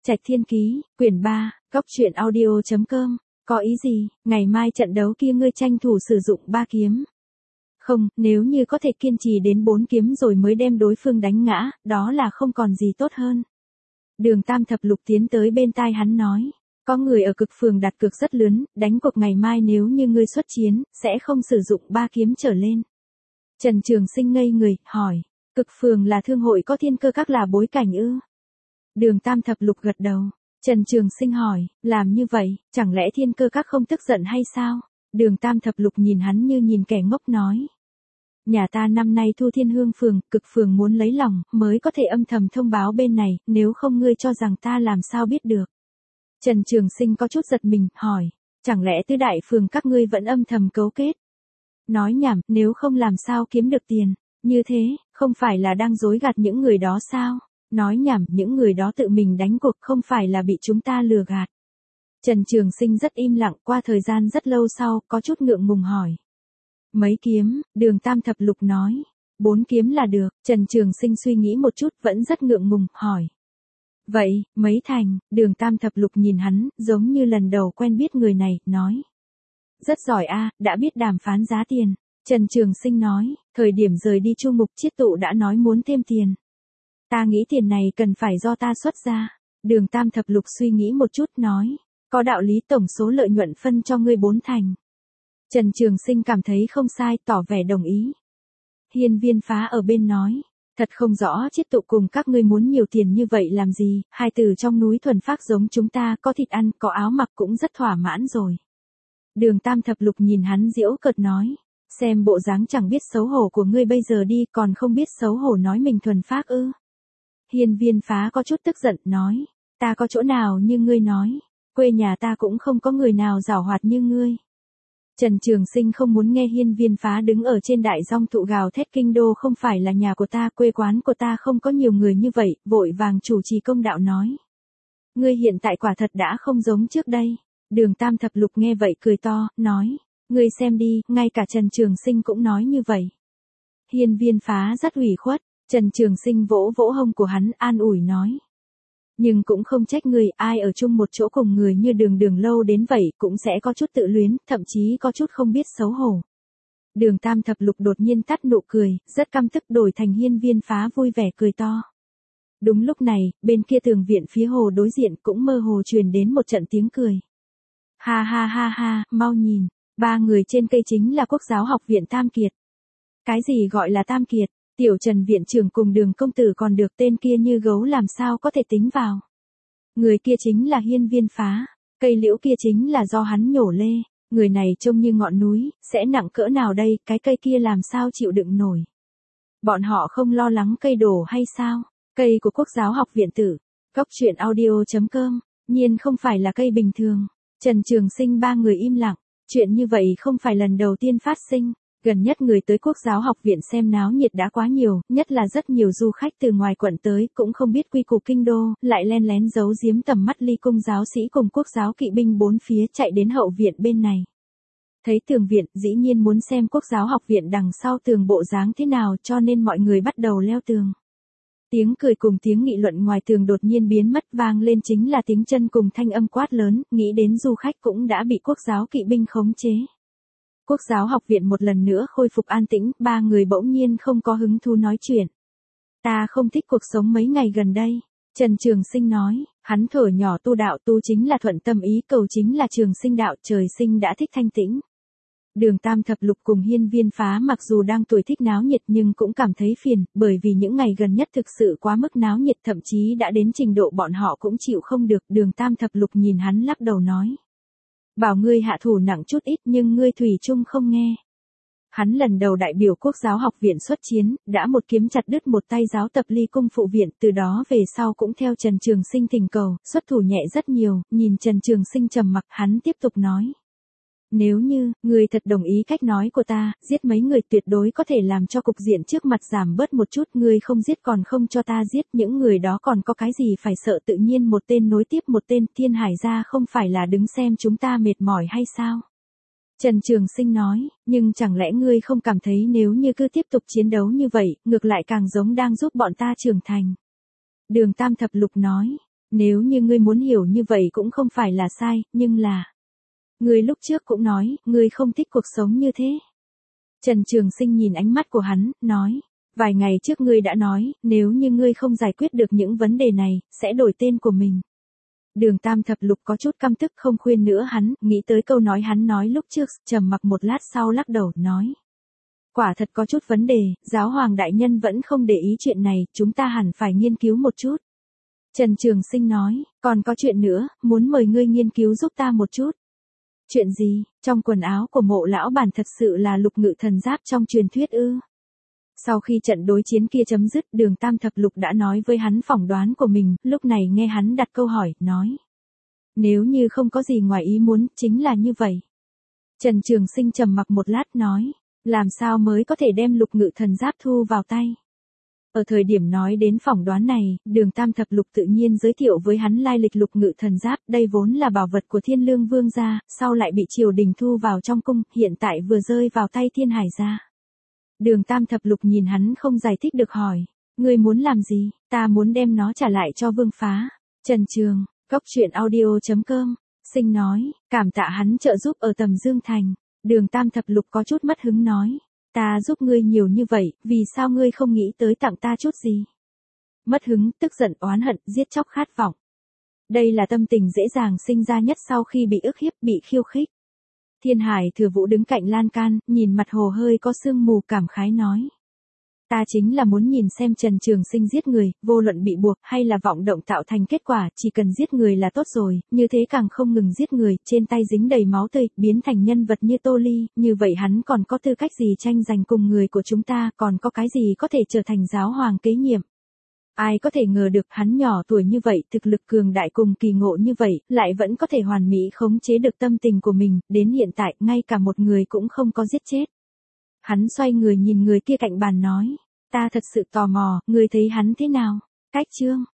Trạch Thiên Ký, quyển 3, Cóc truyện audio.com, có ý gì, ngày mai trận đấu kia ngươi tranh thủ sử dụng 3 kiếm. Không, nếu như có thể kiên trì đến 4 kiếm rồi mới đem đối phương đánh ngã, đó là không còn gì tốt hơn. Đường Tam Thập Lục tiến tới bên tai hắn nói, có người ở cực phường đặt cược rất lớn, đánh cuộc ngày mai nếu như ngươi xuất chiến, sẽ không sử dụng 3 kiếm trở lên. Trần Trường Sinh ngây người, hỏi, cực phường là thương hội có thiên cơ các là bối cảnh ư? Đường Tam Thập Lục gật đầu. Trần Trường Sinh hỏi, làm như vậy, chẳng lẽ thiên cơ các không tức giận hay sao? Đường Tam Thập Lục nhìn hắn như nhìn kẻ ngốc nói. Nhà ta năm nay thu Thiên Hương phường, cực phường muốn lấy lòng, mới có thể âm thầm thông báo bên này, nếu không ngươi cho rằng ta làm sao biết được. Trần Trường Sinh có chút giật mình, hỏi, chẳng lẽ tứ đại phường các ngươi vẫn âm thầm cấu kết? Nói nhảm, nếu không làm sao kiếm được tiền, như thế, không phải là đang dối gạt những người đó sao? Nói nhảm, những người đó tự mình đánh cuộc không phải là bị chúng ta lừa gạt. Trần Trường Sinh rất im lặng, qua thời gian rất lâu sau, có chút ngượng ngùng hỏi. Mấy kiếm, Đường Tam Thập Lục nói. 4 kiếm là được, Trần Trường Sinh suy nghĩ một chút vẫn rất ngượng ngùng, hỏi. Vậy, mấy thành, Đường Tam Thập Lục nhìn hắn, giống như lần đầu quen biết người này, nói. Rất giỏi a, đã biết đàm phán giá tiền. Trần Trường Sinh nói, thời điểm rời đi Chu Mục Chiết Tụ đã nói muốn thêm tiền. Ta nghĩ tiền này cần phải do ta xuất ra. Đường Tam Thập Lục suy nghĩ một chút nói. Có đạo lý, tổng số lợi nhuận phân cho ngươi 4 thành. Trần Trường Sinh cảm thấy không sai, tỏ vẻ đồng ý. Hiên Viên Phá ở bên nói. Thật không rõ Chiết Tụ cùng các ngươi muốn nhiều tiền như vậy làm gì, hai từ trong núi thuần phác giống chúng ta, có thịt ăn, có áo mặc cũng rất thỏa mãn rồi. Đường Tam Thập Lục nhìn hắn giễu cợt nói. Xem bộ dáng chẳng biết xấu hổ của ngươi bây giờ đi, còn không biết xấu hổ nói mình thuần phác ư? Hiên Viên Phá có chút tức giận, nói. Ta có chỗ nào như ngươi nói, quê nhà ta cũng không có người nào giảo hoạt như ngươi. Trần Trường Sinh không muốn nghe Hiên Viên Phá đứng ở trên đại dong thụ gào thét kinh đô không phải là nhà của ta, quê quán của ta không có nhiều người như vậy, vội vàng chủ trì công đạo nói. Ngươi hiện tại quả thật đã không giống trước đây. Đường Tam Thập Lục nghe vậy cười to, nói. Ngươi xem đi, ngay cả Trần Trường Sinh cũng nói như vậy. Hiên Viên Phá rất ủy khuất, Trần Trường Sinh vỗ vỗ hông của hắn an ủi nói. Nhưng cũng không trách ngươi, ai ở chung một chỗ cùng người như Đường lâu đến vậy cũng sẽ có chút tự luyến, thậm chí có chút không biết xấu hổ. Đường Tam Thập Lục đột nhiên tắt nụ cười, rất căm tức đổi thành Hiên Viên Phá vui vẻ cười to. Đúng lúc này, bên kia tường viện phía hồ đối diện cũng mơ hồ truyền đến một trận tiếng cười. Ha ha ha ha, mau nhìn, 3 người trên cây chính là Quốc giáo học viện Tam Kiệt. Cái gì gọi là Tam Kiệt? Tiểu Trần viện trưởng cùng Đường công tử còn được, tên kia như gấu làm sao có thể tính vào. Người kia chính là Hiên Viên Phá, cây liễu kia chính là do hắn nhổ lê, người này trông như ngọn núi, sẽ nặng cỡ nào đây, cái cây kia làm sao chịu đựng nổi. Bọn họ không lo lắng cây đổ hay sao? Cây của Quốc giáo học viện tử. Cóc truyện audio.com, nhiên không phải là cây bình thường. Trần Trường Sinh 3 người im lặng, chuyện như vậy không phải lần đầu tiên phát sinh. Gần nhất người tới Quốc giáo học viện xem náo nhiệt đã quá nhiều, nhất là rất nhiều du khách từ ngoài quận tới, cũng không biết quy củ kinh đô, lại len lén giấu giếm tầm mắt ly cung giáo sĩ cùng Quốc giáo kỵ binh 4 phía chạy đến hậu viện bên này. Thấy tường viện, dĩ nhiên muốn xem Quốc giáo học viện đằng sau tường bộ dáng thế nào, cho nên mọi người bắt đầu leo tường. Tiếng cười cùng tiếng nghị luận ngoài tường đột nhiên biến mất, vang lên chính là tiếng chân cùng thanh âm quát lớn, nghĩ đến du khách cũng đã bị Quốc giáo kỵ binh khống chế. Quốc giáo học viện một lần nữa khôi phục an tĩnh, 3 người bỗng nhiên không có hứng thú nói chuyện. Ta không thích cuộc sống mấy ngày gần đây. Trần Trường Sinh nói, hắn thở nhỏ tu đạo, tu chính là thuận tâm ý, cầu chính là trường sinh đạo, trời sinh đã thích thanh tĩnh. Đường Tam Thập Lục cùng Hiên Viên Phá mặc dù đang tuổi thích náo nhiệt nhưng cũng cảm thấy phiền, bởi vì những ngày gần nhất thực sự quá mức náo nhiệt, thậm chí đã đến trình độ bọn họ cũng chịu không được. Đường Tam Thập Lục nhìn hắn lắc đầu nói. Bảo ngươi hạ thủ nặng chút ít nhưng ngươi thủy chung không nghe. Hắn lần đầu đại biểu Quốc giáo học viện xuất chiến, đã một kiếm chặt đứt một tay giáo tập ly cung phụ viện, từ đó về sau cũng theo Trần Trường Sinh thỉnh cầu, xuất thủ nhẹ rất nhiều, nhìn Trần Trường Sinh trầm mặc, hắn tiếp tục nói. Nếu như, ngươi thật đồng ý cách nói của ta, giết mấy người tuyệt đối có thể làm cho cục diện trước mặt giảm bớt một chút, ngươi không giết còn không cho ta giết, những người đó còn có cái gì phải sợ, tự nhiên một tên nối tiếp một tên, Thiên Hải gia không phải là đứng xem chúng ta mệt mỏi hay sao? Trần Trường Sinh nói, nhưng chẳng lẽ ngươi không cảm thấy nếu như cứ tiếp tục chiến đấu như vậy, ngược lại càng giống đang giúp bọn ta trưởng thành. Đường Tam Thập Lục nói, Nếu như ngươi muốn hiểu như vậy cũng không phải là sai, nhưng là... Ngươi lúc trước cũng nói, ngươi không thích cuộc sống như thế. Trần Trường Sinh nhìn ánh mắt của hắn, nói. Vài ngày trước ngươi đã nói, nếu như ngươi không giải quyết được những vấn đề này, sẽ đổi tên của mình. Đường Tam Thập Lục có chút căm tức không khuyên nữa hắn, nghĩ tới câu nói hắn nói lúc trước, trầm mặc một lát sau lắc đầu, nói. Quả thật có chút vấn đề, giáo hoàng đại nhân vẫn không để ý chuyện này, chúng ta hẳn phải nghiên cứu một chút. Trần Trường Sinh nói, còn có chuyện nữa, muốn mời ngươi nghiên cứu giúp ta một chút. Chuyện gì, trong quần áo của Mộ lão bản thật sự là lục ngự thần giáp trong truyền thuyết ư? Sau khi trận đối chiến kia chấm dứt, Đường Tam Thập Lục đã nói với hắn phỏng đoán của mình, lúc này nghe hắn đặt câu hỏi, nói. Nếu như không có gì ngoài ý muốn, chính là như vậy. Trần Trường Sinh trầm mặc một lát nói, làm sao mới có thể đem lục ngự thần giáp thu vào tay? Ở thời điểm nói đến phỏng đoán này, Đường Tam Thập Lục tự nhiên giới thiệu với hắn lai lịch lục ngự thần giáp, đây vốn là bảo vật của Thiên Lương Vương gia, sau lại bị triều đình thu vào trong cung, hiện tại vừa rơi vào tay Thiên Hải gia. Đường Tam Thập Lục nhìn hắn không giải thích được hỏi, ngươi muốn làm gì? Ta muốn đem nó trả lại cho Vương Phá. Trần Trường, Cốc Truyện Audio.com, Sinh nói, cảm tạ hắn trợ giúp ở Tầm Dương Thành. Đường Tam Thập Lục có chút mất hứng nói, ta giúp ngươi nhiều như vậy, vì sao ngươi không nghĩ tới tặng ta chút gì? Mất hứng, tức giận, oán hận, giết chóc, khát vọng. Đây là tâm tình dễ dàng sinh ra nhất sau khi bị ức hiếp, bị khiêu khích. Thiên Hải Thừa Vũ đứng cạnh lan can, nhìn mặt hồ hơi có sương mù, cảm khái nói. Ta chính là muốn nhìn xem Trần Trường Sinh giết người, vô luận bị buộc hay là vọng động tạo thành kết quả, chỉ cần giết người là tốt rồi, như thế càng không ngừng giết người, trên tay dính đầy máu tươi, biến thành nhân vật như Tô Ly, như vậy hắn còn có tư cách gì tranh giành cùng người của chúng ta, còn có cái gì có thể trở thành giáo hoàng kế nhiệm. Ai có thể ngờ được hắn nhỏ tuổi như vậy, thực lực cường đại cùng kỳ ngộ như vậy, lại vẫn có thể hoàn mỹ khống chế được tâm tình của mình, đến hiện tại, ngay cả một người cũng không có giết chết. Hắn xoay người nhìn người kia cạnh bàn nói, ta thật sự tò mò, ngươi thấy hắn thế nào? Cách chương